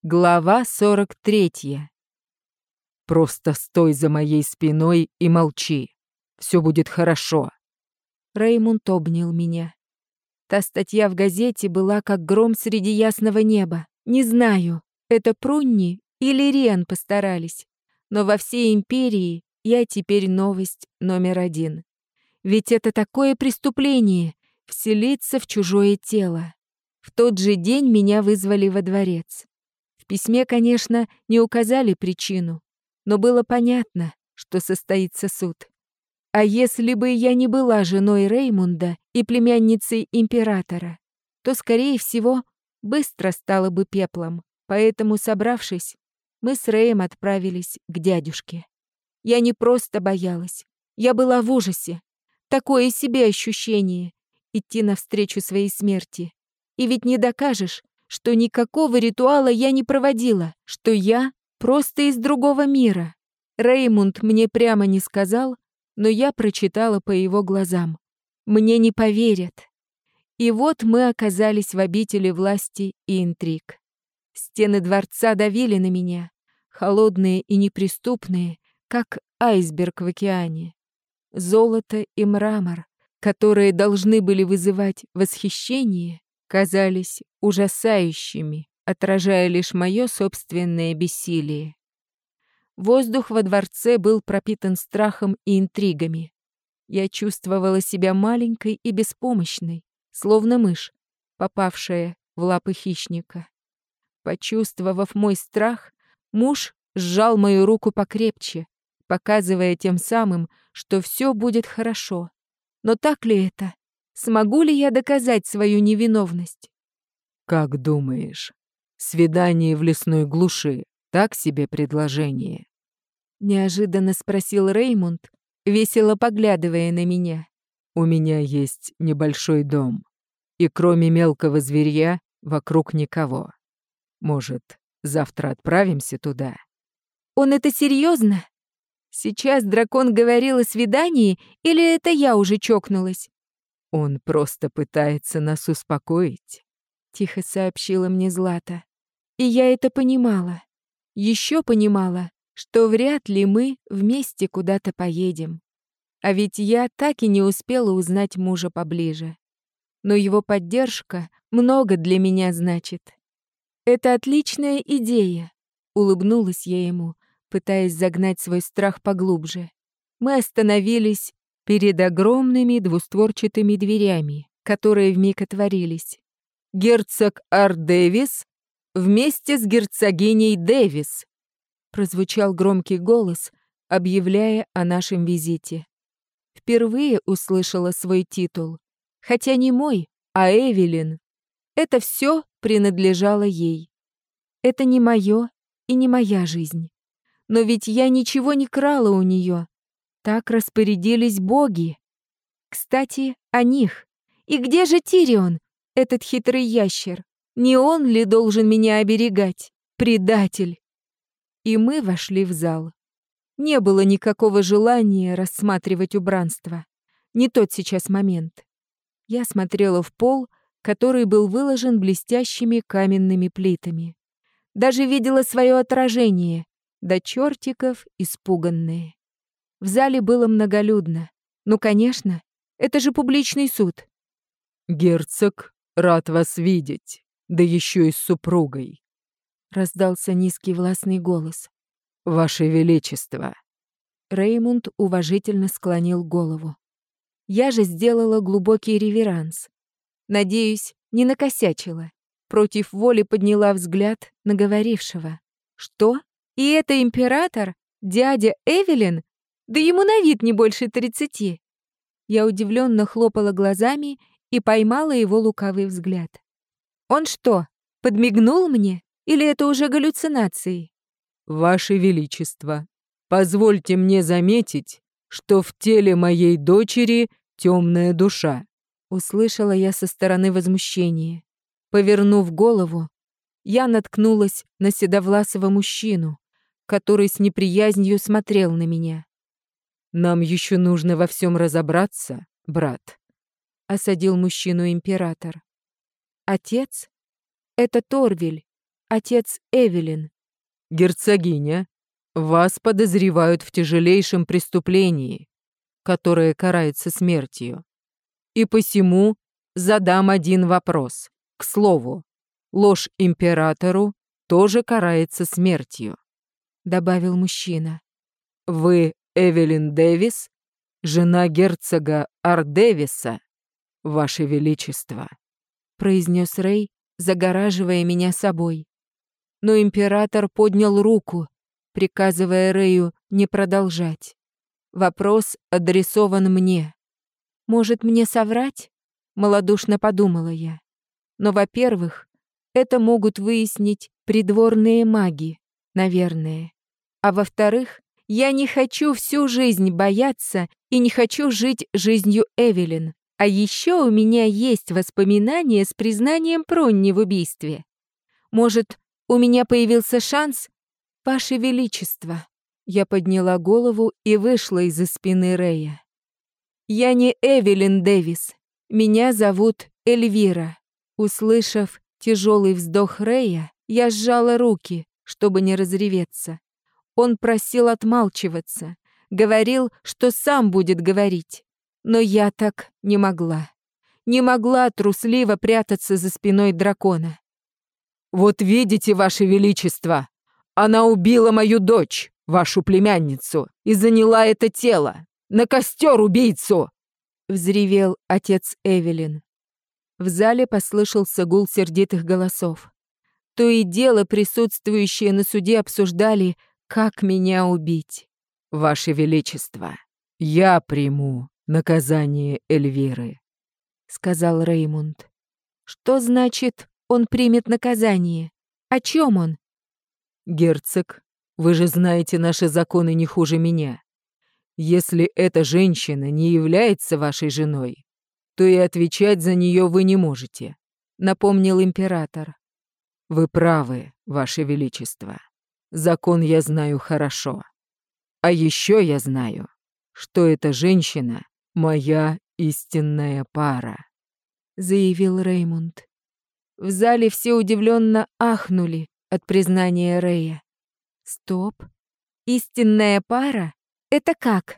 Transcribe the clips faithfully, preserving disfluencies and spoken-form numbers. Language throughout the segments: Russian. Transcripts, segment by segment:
Глава сорок третья. «Просто стой за моей спиной и молчи. Все будет хорошо». Реймунд обнял меня. Та статья в газете была как гром среди ясного неба. Не знаю, это Прунни или Риан постарались, но во всей империи я теперь новость номер один. Ведь это такое преступление — вселиться в чужое тело. В тот же день меня вызвали во дворец. В письме, конечно, не указали причину, но было понятно, что состоится суд. А если бы я не была женой Реймунда и племянницей императора, то, скорее всего, быстро стала бы пеплом. Поэтому, собравшись, мы с Рэем отправились к дядюшке. Я не просто боялась, я была в ужасе. Такое себе ощущение — идти навстречу своей смерти. И ведь не докажешь, что никакого ритуала я не проводила, что я просто из другого мира. Реймунд мне прямо не сказал, но я прочитала по его глазам. Мне не поверят. И вот мы оказались в обители власти и интриг. Стены дворца давили на меня, холодные и неприступные, как айсберг в океане. Золото и мрамор, которые должны были вызывать восхищение, казались ужасающими, отражая лишь мое собственное бессилие. Воздух во дворце был пропитан страхом и интригами. Я чувствовала себя маленькой и беспомощной, словно мышь, попавшая в лапы хищника. Почувствовав мой страх, муж сжал мою руку покрепче, показывая тем самым, что все будет хорошо. Но так ли это? Смогу ли я доказать свою невиновность? «Как думаешь, свидание в лесной глуши — так себе предложение?» Неожиданно спросил Реймунд, весело поглядывая на меня. «У меня есть небольшой дом, и кроме мелкого зверья вокруг никого. Может, завтра отправимся туда?» Он это серьезно? Сейчас дракон говорил о свидании, или это я уже чокнулась? «Он просто пытается нас успокоить», — тихо сообщила мне Злата. И я это понимала. Еще понимала, что вряд ли мы вместе куда-то поедем. А ведь я так и не успела узнать мужа поближе. Но его поддержка много для меня значит. «Это отличная идея», — улыбнулась я ему, пытаясь загнать свой страх поглубже. Мы остановились перед огромными двустворчатыми дверями, которые вмиг отворились. «Герцог Ар Дэвис вместе с герцогиней Дэвис», прозвучал громкий голос, объявляя о нашем визите. Впервые услышала свой титул, хотя не мой, а Эвелин. Это все принадлежало ей. Это не мое и не моя жизнь. Но ведь я ничего не крала у нее. Так распорядились боги. Кстати, о них. И где же Тирион, этот хитрый ящер? Не он ли должен меня оберегать? Предатель! И мы вошли в зал. Не было никакого желания рассматривать убранство. Не тот сейчас момент. Я смотрела в пол, который был выложен блестящими каменными плитами. Даже видела свое отражение, до чертиков испуганные. В зале было многолюдно. Ну, конечно, это же публичный суд. «Герцог, рад вас видеть, да еще и с супругой», — раздался низкий властный голос. «Ваше Величество». Реймунд уважительно склонил голову. Я же сделала глубокий реверанс. Надеюсь, не накосячила. Против воли подняла взгляд на говорившего. Что? И это император? Дядя Эвелин? Да ему на вид не больше тридцати. Я удивленно хлопала глазами и поймала его лукавый взгляд. Он что, подмигнул мне? Или это уже галлюцинации? «Ваше Величество, позвольте мне заметить, что в теле моей дочери темная душа», услышала я со стороны возмущения. Повернув голову, я наткнулась на седовласого мужчину, который с неприязнью смотрел на меня. «Нам еще нужно во всем разобраться, брат», — осадил мужчину император. «Отец? Это Торвиль, отец Эвелин. Герцогиня, вас подозревают в тяжелейшем преступлении, которое карается смертью. И посему задам один вопрос. К слову, ложь императору тоже карается смертью», — добавил мужчина. «Вы Эвелин Дэвис, жена герцога Ардевиса, Ваше Величество», — произнес Рэй, загораживая меня собой. Но император поднял руку, приказывая Рэю не продолжать. Вопрос адресован мне. «Может, мне соврать?» — малодушно подумала я. «Но, во-первых, это могут выяснить придворные маги, наверное. А во-вторых, я не хочу всю жизнь бояться и не хочу жить жизнью Эвелин. А еще у меня есть воспоминания с признанием Пронни в убийстве. Может, у меня появился шанс? Ваше Величество». Я подняла голову и вышла из-за спины Рэя. «Я не Эвелин Дэвис. Меня зовут Эльвира». Услышав тяжелый вздох Рэя, я сжала руки, чтобы не разреветься. Он просил отмалчиваться, говорил, что сам будет говорить. Но я так не могла. Не могла трусливо прятаться за спиной дракона. «Вот видите, Ваше Величество, она убила мою дочь, вашу племянницу, и заняла это тело. На костер убийцу!» — взревел отец Эвелин. В зале послышался гул сердитых голосов. То и дело присутствующие на суде обсуждали, как меня убить. «Ваше Величество, я приму наказание Эльвиры», — сказал Реймунд. «Что значит, он примет наказание? О чем он?» «Герцог, вы же знаете наши законы не хуже меня. Если эта женщина не является вашей женой, то и отвечать за нее вы не можете», — напомнил император. «Вы правы, Ваше Величество. Закон я знаю хорошо. А еще я знаю, что эта женщина — моя истинная пара», — заявил Реймунд. В зале все удивленно ахнули от признания Рэя. «Стоп. Истинная пара? Это как?»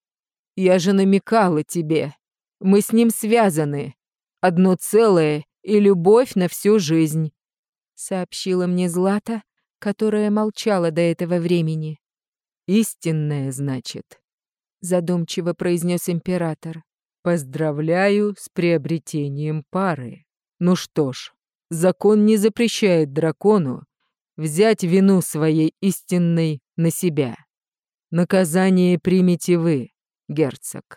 «Я же намекала тебе. Мы с ним связаны. Одно целое и любовь на всю жизнь», — сообщила мне Злата, которая молчала до этого времени. «Истинная, значит», — задумчиво произнес император. «Поздравляю с приобретением пары. Ну что ж, закон не запрещает дракону взять вину своей истинной на себя. Наказание примете вы, герцог».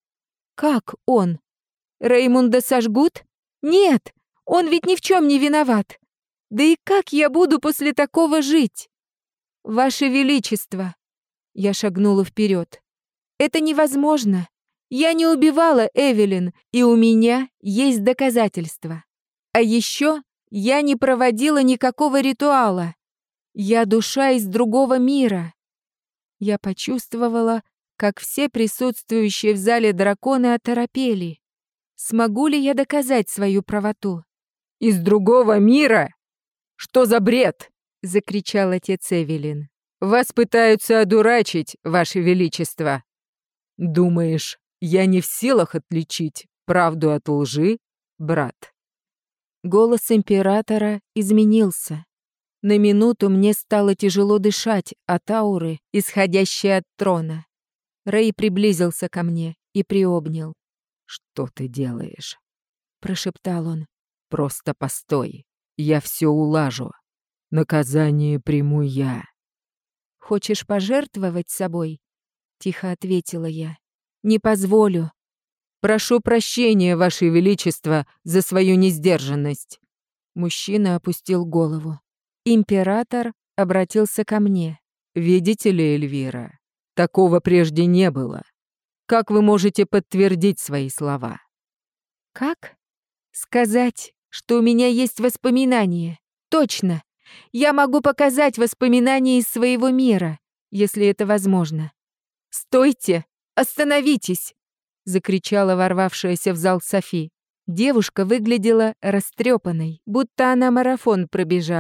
«Как он? Реймунда сожгут? Нет, он ведь ни в чем не виноват. Да и как я буду после такого жить? Ваше Величество!» Я шагнула вперед. «Это невозможно. Я не убивала Эвелин, и у меня есть доказательства. А еще я не проводила никакого ритуала. Я душа из другого мира». Я почувствовала, как все присутствующие в зале драконы оторопели. Смогу ли я доказать свою правоту? «Из другого мира? Что за бред?» — закричал отец Эвелин. «Вас пытаются одурачить, Ваше Величество. Думаешь, я не в силах отличить правду от лжи, брат?» Голос императора изменился. На минуту мне стало тяжело дышать от ауры, исходящей от трона. Рэй приблизился ко мне и приобнял. «Что ты делаешь?» — прошептал он. «Просто постой, я все улажу. Наказание приму я». «Хочешь пожертвовать собой?» — тихо ответила я. «Не позволю. Прошу прощения, Ваше Величество, за свою несдержанность». Мужчина опустил голову. Император обратился ко мне. «Видите ли, Эльвира, такого прежде не было. Как вы можете подтвердить свои слова?» «Как? Сказать, что у меня есть воспоминания. Точно. Я могу показать воспоминания из своего мира, если это возможно». «Стойте! Остановитесь!» — закричала ворвавшаяся в зал Софи. Девушка выглядела растрепанной, будто она марафон пробежала.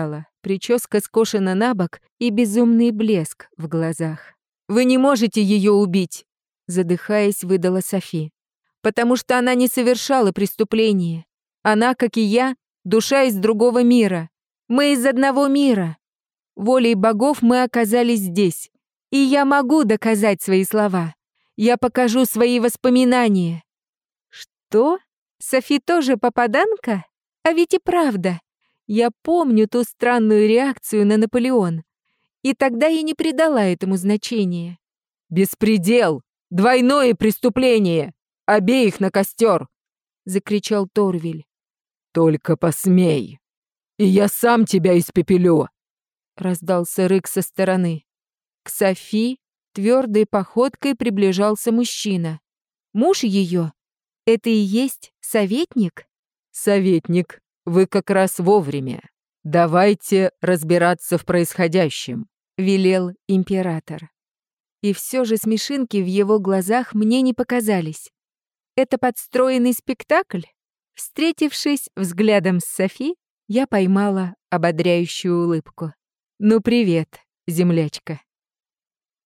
Прическа скошена на бок и безумный блеск в глазах. «Вы не можете ее убить!» Задыхаясь, выдала Софи. «Потому что она не совершала преступления. Она, как и я, душа из другого мира. Мы из одного мира. Волей богов мы оказались здесь. И я могу доказать свои слова. Я покажу свои воспоминания». «Что? Софи тоже попаданка? А ведь и правда. Я помню ту странную реакцию на Наполеон. И тогда я не придала этому значения». «Беспредел! Двойное преступление! Обеих на костер!» — закричал Торвиль. «Только посмей, и я сам тебя испепелю!» — раздался рык со стороны. К Софи твердой походкой приближался мужчина. Муж ее? Это и есть советник? «Советник, вы как раз вовремя. Давайте разбираться в происходящем», — велел император. И все же смешинки в его глазах мне не показались. Это подстроенный спектакль? Встретившись взглядом с Софи, я поймала ободряющую улыбку. «Ну, привет, землячка».